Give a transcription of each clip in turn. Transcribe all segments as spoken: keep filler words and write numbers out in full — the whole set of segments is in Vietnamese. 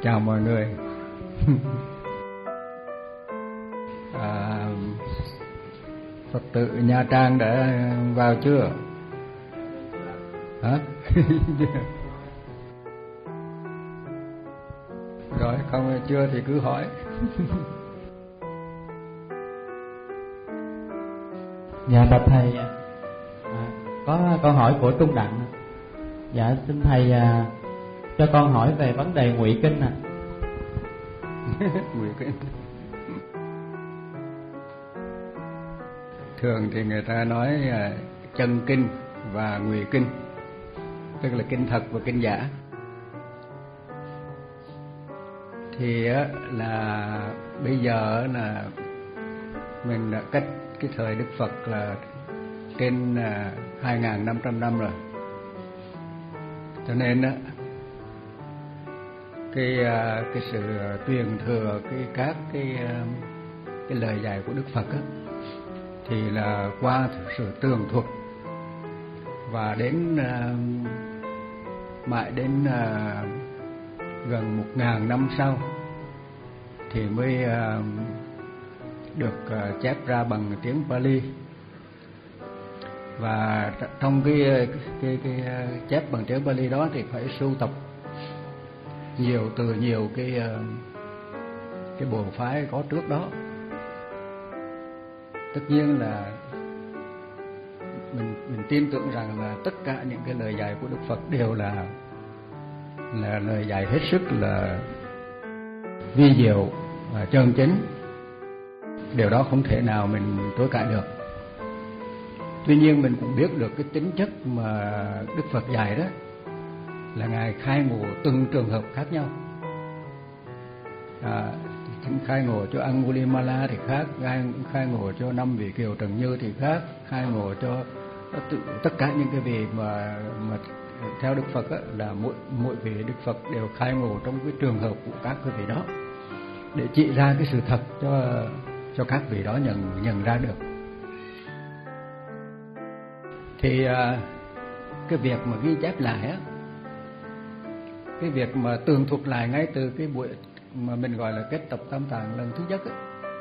Chào mọi người. à, Phật tử Nha Trang đã vào chưa? Hả? Rồi, không chưa thì cứ hỏi. Dạ bạch thầy, à, có câu hỏi của Trung Đặng. Dạ xin thầy à, cho con hỏi về vấn đề ngụy kinh ạ. À. Ngụy kinh. Thường thì người ta nói à, chân kinh và ngụy kinh, tức là kinh thật và kinh giả. Thì á, là bây giờ là mình đã cách cái thời Đức Phật là trên à, hai nghìn năm trăm năm rồi, cho nên á, cái à, cái sự truyền thừa cái các cái à, cái lời dạy của Đức Phật á, thì là qua sự tường thuật và đến à, mãi đến à, gần một ngàn năm sau thì mới à, được à, chép ra bằng tiếng Pali. Và trong cái cái cái chép bằng tiếng Pali đó thì phải sưu tập nhiều từ nhiều cái cái bộ phái có trước đó. Tất nhiên là mình mình tin tưởng rằng là tất cả những cái lời dạy của Đức Phật đều là là lời dạy hết sức là vi diệu và chân chính. Điều đó không thể nào mình chối cãi được. Tuy nhiên mình cũng biết được cái tính chất mà Đức Phật dạy đó là Ngài khai ngộ từng trường hợp khác nhau. À, khai ngộ cho Angulimala thì khác, khai ngộ cho năm vị Kiều Trần Như thì khác, khai ngộ cho tất cả những cái vị mà mà theo Đức Phật á, là mỗi mỗi vị Đức Phật đều khai ngộ trong cái trường hợp của các cái vị đó để chỉ ra cái sự thật cho cho các vị đó nhận nhận ra được. Thì cái việc mà ghi chép lại á, cái việc mà tường thuật lại ngay từ cái buổi mà mình gọi là kết tập Tam Tạng lần thứ nhất á,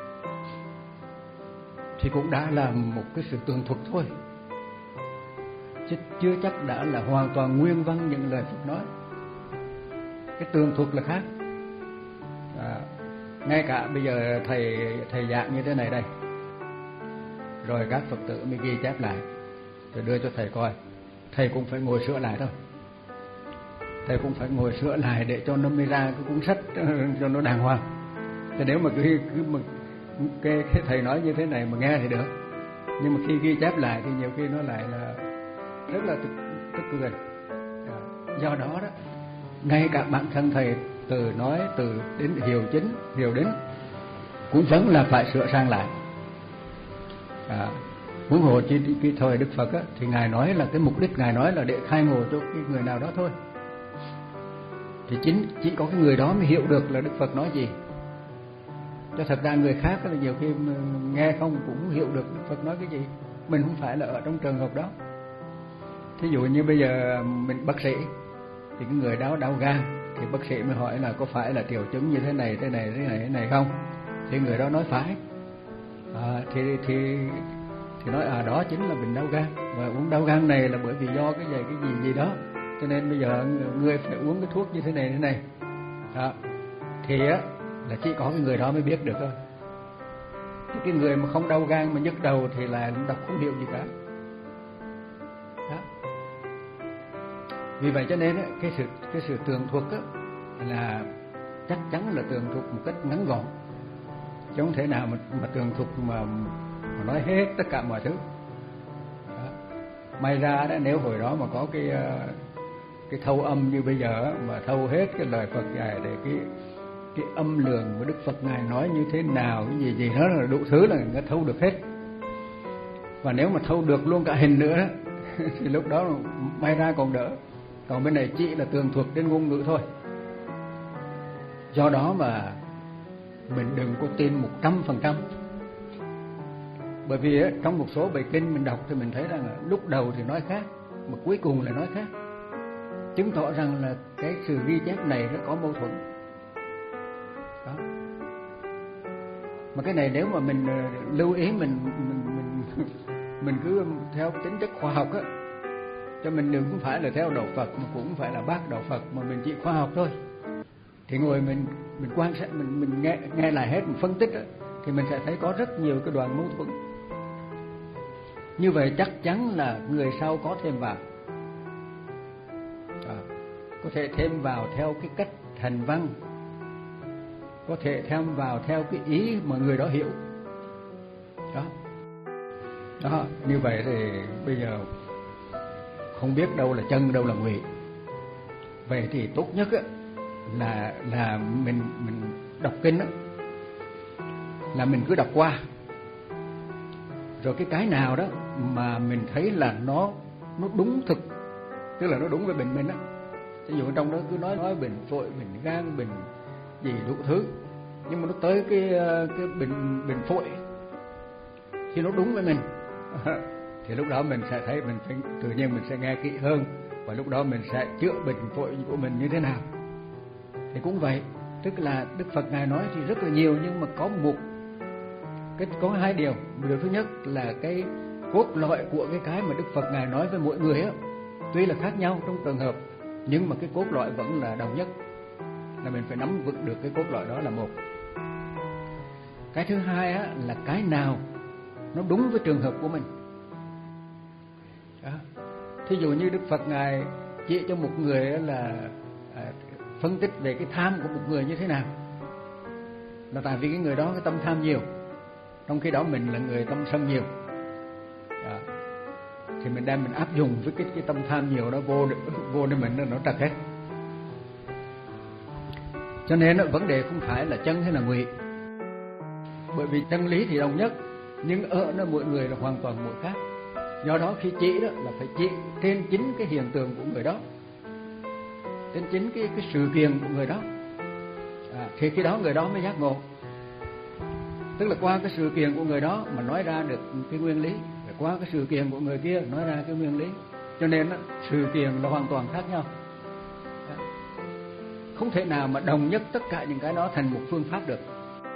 thì cũng đã là một cái sự tường thuật thôi, chứ chưa chắc đã là hoàn toàn nguyên văn những lời Phật nói. Cái tường thuật là khác. À, ngay cả bây giờ thầy thầy giảng như thế này đây, rồi các Phật tử mới ghi chép lại rồi đưa cho thầy coi, thầy cũng phải ngồi sửa lại thôi. Thầy cũng phải ngồi sửa lại để cho nó mới ra cái cuốn sách cho nó đàng hoàng. Chứ nếu mà cứ, cứ mà cái, cái thầy nói như thế này mà nghe thì được, nhưng mà khi ghi chép lại thì nhiều khi nó lại là rất là tức, tức cười. Do đó đó, ngay cả bản thân thầy từ nói từ đến hiểu chính hiểu đến cũng vẫn là phải sửa sang lại. À, huống hồ chỉ cái thời Đức Phật á, thì Ngài nói là cái mục đích Ngài nói là để khai ngộ cho cái người nào đó thôi. Thì chính chỉ có cái người đó mới hiểu được là Đức Phật nói gì. Cho thật ra người khác là nhiều khi nghe không cũng hiểu được Đức Phật nói cái gì. Mình không phải là ở trong trường hợp đó. Thí dụ như bây giờ mình bác sĩ thì cái người đó đau gan thì bác sĩ mới hỏi là có phải là triệu chứng như thế này thế này thế này thế này không? Thì người đó nói phải. À, thì thì thì nói à đó chính là bệnh đau gan, và uống đau gan này là bởi vì do cái gì cái gì gì đó, cho nên bây giờ người phải uống cái thuốc như thế này thế này. À, thì á là chỉ có cái người đó mới biết được thôi. Cái người mà không đau gan mà nhức đầu thì là đọc không hiểu gì cả. Đó. Vì vậy cho nên á, cái sự cái sự tường thuật á là chắc chắn là tường thuật một cách ngắn gọn, chứ không thể nào mà, mà tường thuật mà, mà nói hết tất cả mọi thứ. Đó. May ra đó, nếu hồi đó mà có cái cái thâu âm như bây giờ mà thâu hết cái lời Phật dạy để cái cái âm lượng của Đức Phật Ngài nói như thế nào, cái gì gì đó là đủ thứ là người ta thâu được hết. Và nếu mà thâu được luôn cả hình nữa thì lúc đó may ra còn đỡ. Còn bên này chỉ là tường thuật đến ngôn ngữ thôi. Do đó mà mình đừng có tin một trăm phần trăm. Bởi vì á, trong một số bài kinh mình đọc thì mình thấy rằng lúc đầu thì nói khác, mà cuối cùng lại nói khác, chứng tỏ rằng là cái sự ghi chép này nó có mâu thuẫn. Đó. Mà cái này nếu mà mình lưu ý, mình mình mình, mình cứ theo tính chất khoa học á, cho mình đừng cũng phải là theo đạo Phật mà cũng không phải là bác đạo Phật, mà mình chỉ khoa học thôi. Thì ngồi mình mình quan sát, mình mình nghe nghe lại hết, mình phân tích á, thì mình sẽ thấy có rất nhiều cái đoạn mâu thuẫn. Như vậy chắc chắn là người sau có thêm vào, à, có thể thêm vào theo cái cách thành văn, có thể thêm vào theo cái ý mà người đó hiểu. Đó, đó, như vậy thì bây giờ không biết đâu là chân, đâu là ngụy. Vậy thì tốt nhất á, là là mình mình đọc kinh á, là mình cứ đọc qua, rồi cái cái nào đó mà mình thấy là nó nó đúng thực, tức là nó đúng với bệnh mình á. Ví dụ trong đó cứ nói nói bệnh phổi, bệnh gan, bệnh gì đủ thứ, nhưng mà nó tới cái cái bệnh bệnh phổi thì nó đúng với mình thì lúc đó mình sẽ thấy mình phải, tự nhiên mình sẽ nghe kỹ hơn, và lúc đó mình sẽ chữa bệnh phổi của mình như thế nào. Thì cũng vậy, tức là Đức Phật Ngài nói thì rất là nhiều, nhưng mà có một cái, có hai điều. Điều thứ nhất là cái cốt lõi của cái cái mà Đức Phật Ngài nói với mỗi người á, tuy là khác nhau trong trường hợp, nhưng mà cái cốt lõi vẫn là đồng nhất, là mình phải nắm vững được cái cốt lõi đó là một. Cái thứ hai á, là cái nào nó đúng với trường hợp của mình. Đó. Thí dụ như Đức Phật Ngài chỉ cho một người là à, phân tích về cái tham của một người như thế nào, là tại vì cái người đó cái tâm tham nhiều, trong khi đó mình là người tâm sân nhiều. Đó. Thì mình đem mình áp dụng với cái, cái tâm tham nhiều đó vô vô để mình nó trật hết. Cho nên vấn đề không phải là chân hay là ngụy, bởi vì chân lý thì đồng nhất, nhưng ở nó mỗi người là hoàn toàn mỗi khác. Do đó khi chỉ đó là phải chỉ trên chính cái hiện tượng của người đó, trên chính cái cái sự kiện của người đó, à, thì khi đó người đó mới giác ngộ. Tức là qua cái sự kiện của người đó mà nói ra được cái nguyên lý, rồi qua cái sự kiện của người kia nói ra cái nguyên lý. Cho nên đó, sự kiện là hoàn toàn khác nhau, không thể nào mà đồng nhất tất cả những cái đó thành một phương pháp được.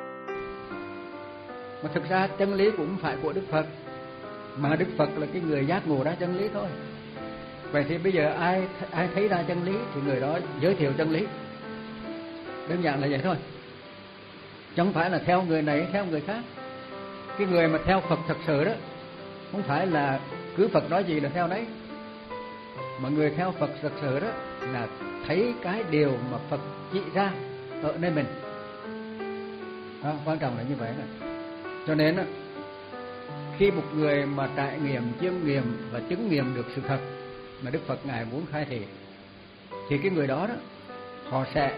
Mà thực ra chân lý cũng phải của Đức Phật, mà Đức Phật là cái người giác ngộ ra chân lý thôi. Vậy thì bây giờ ai ai thấy ra chân lý thì người đó giới thiệu chân lý, đơn giản là vậy thôi, chẳng phải là theo người này theo người khác. Cái người mà theo Phật thật sự đó không phải là cứ Phật nói gì là theo đấy, mà người theo Phật thật sự đó là thấy cái điều mà Phật chỉ ra ở nơi mình. Đó, quan trọng là như vậy đó. Cho nên đó, khi một người mà trải nghiệm, chiêm nghiệm và chứng nghiệm được sự thật mà Đức Phật Ngài muốn khai thị, thì cái người đó đó họ sẽ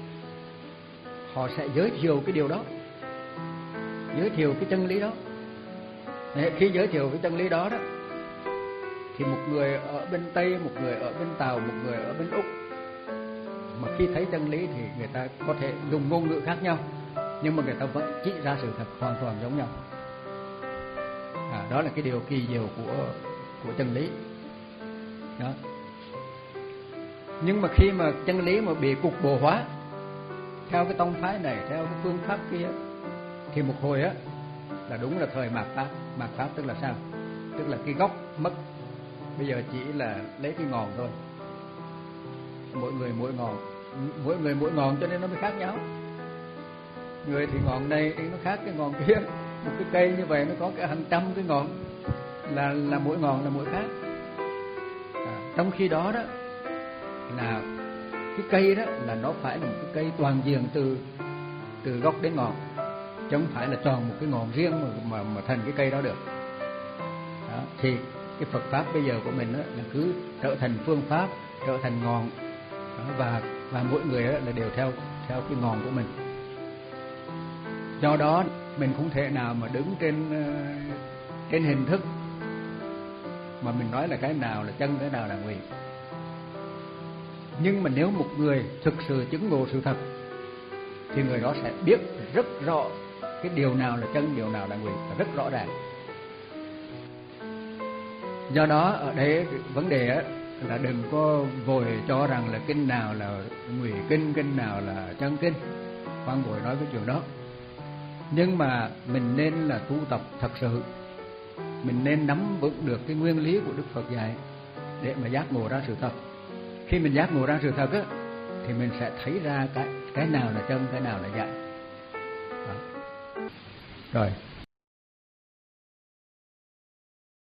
họ sẽ giới thiệu cái điều đó, giới thiệu cái chân lý đó. Để khi giới thiệu cái chân lý đó đó, thì một người ở bên Tây, một người ở bên Tàu, một người ở bên Úc, mà khi thấy chân lý thì người ta có thể dùng ngôn ngữ khác nhau, nhưng mà người ta vẫn chỉ ra sự thật hoàn toàn giống nhau. À, đó là cái điều kỳ diệu của của chân lý đó. Nhưng mà khi mà chân lý mà bị cục bộ hóa theo cái tông phái này, theo cái phương pháp kia, thì một hồi á là đúng là thời mạt pháp. Mạt pháp tức là sao? Tức là cái gốc mất, bây giờ chỉ là lấy cái ngọn thôi. Mỗi người mỗi ngọn, mỗi người mỗi ngọn, cho nên nó mới khác nhau. Người thì ngọn này thì nó khác cái ngọn kia. Một cái cây như vậy nó có cái hàng trăm cái ngọn, là là mỗi ngọn là mỗi khác. À, trong khi đó đó là cái cây đó là nó phải là một cái cây toàn diện từ từ gốc đến ngọn, chứ không phải là tròn một cái ngọn riêng mà mà, mà thành cái cây đó được. Đó, thì cái Phật pháp bây giờ của mình đó là cứ trở thành phương pháp, trở thành ngọn, đó, và và mỗi người đó là đều theo theo cái ngọn của mình. Do đó mình không thể nào mà đứng trên trên hình thức mà mình nói là cái nào là chân, cái nào là ngụy. Nhưng mà nếu một người thực sự chứng ngộ sự thật thì người đó sẽ biết rất rõ cái điều nào là chân, điều nào là ngụy, rất rõ ràng. Do đó ở đây vấn đề là đừng có vội cho rằng là kinh nào là ngụy kinh, kinh nào là chân kinh. khoan vội nói cái chuyện đó. Nhưng mà mình nên là tu tập thật sự, mình nên nắm vững được cái nguyên lý của Đức Phật dạy để mà giác ngộ ra sự thật. Khi mình giác ngộ ra sự thật á, thì mình sẽ thấy ra cái cái nào là chân, cái nào là giả. Đó. Rồi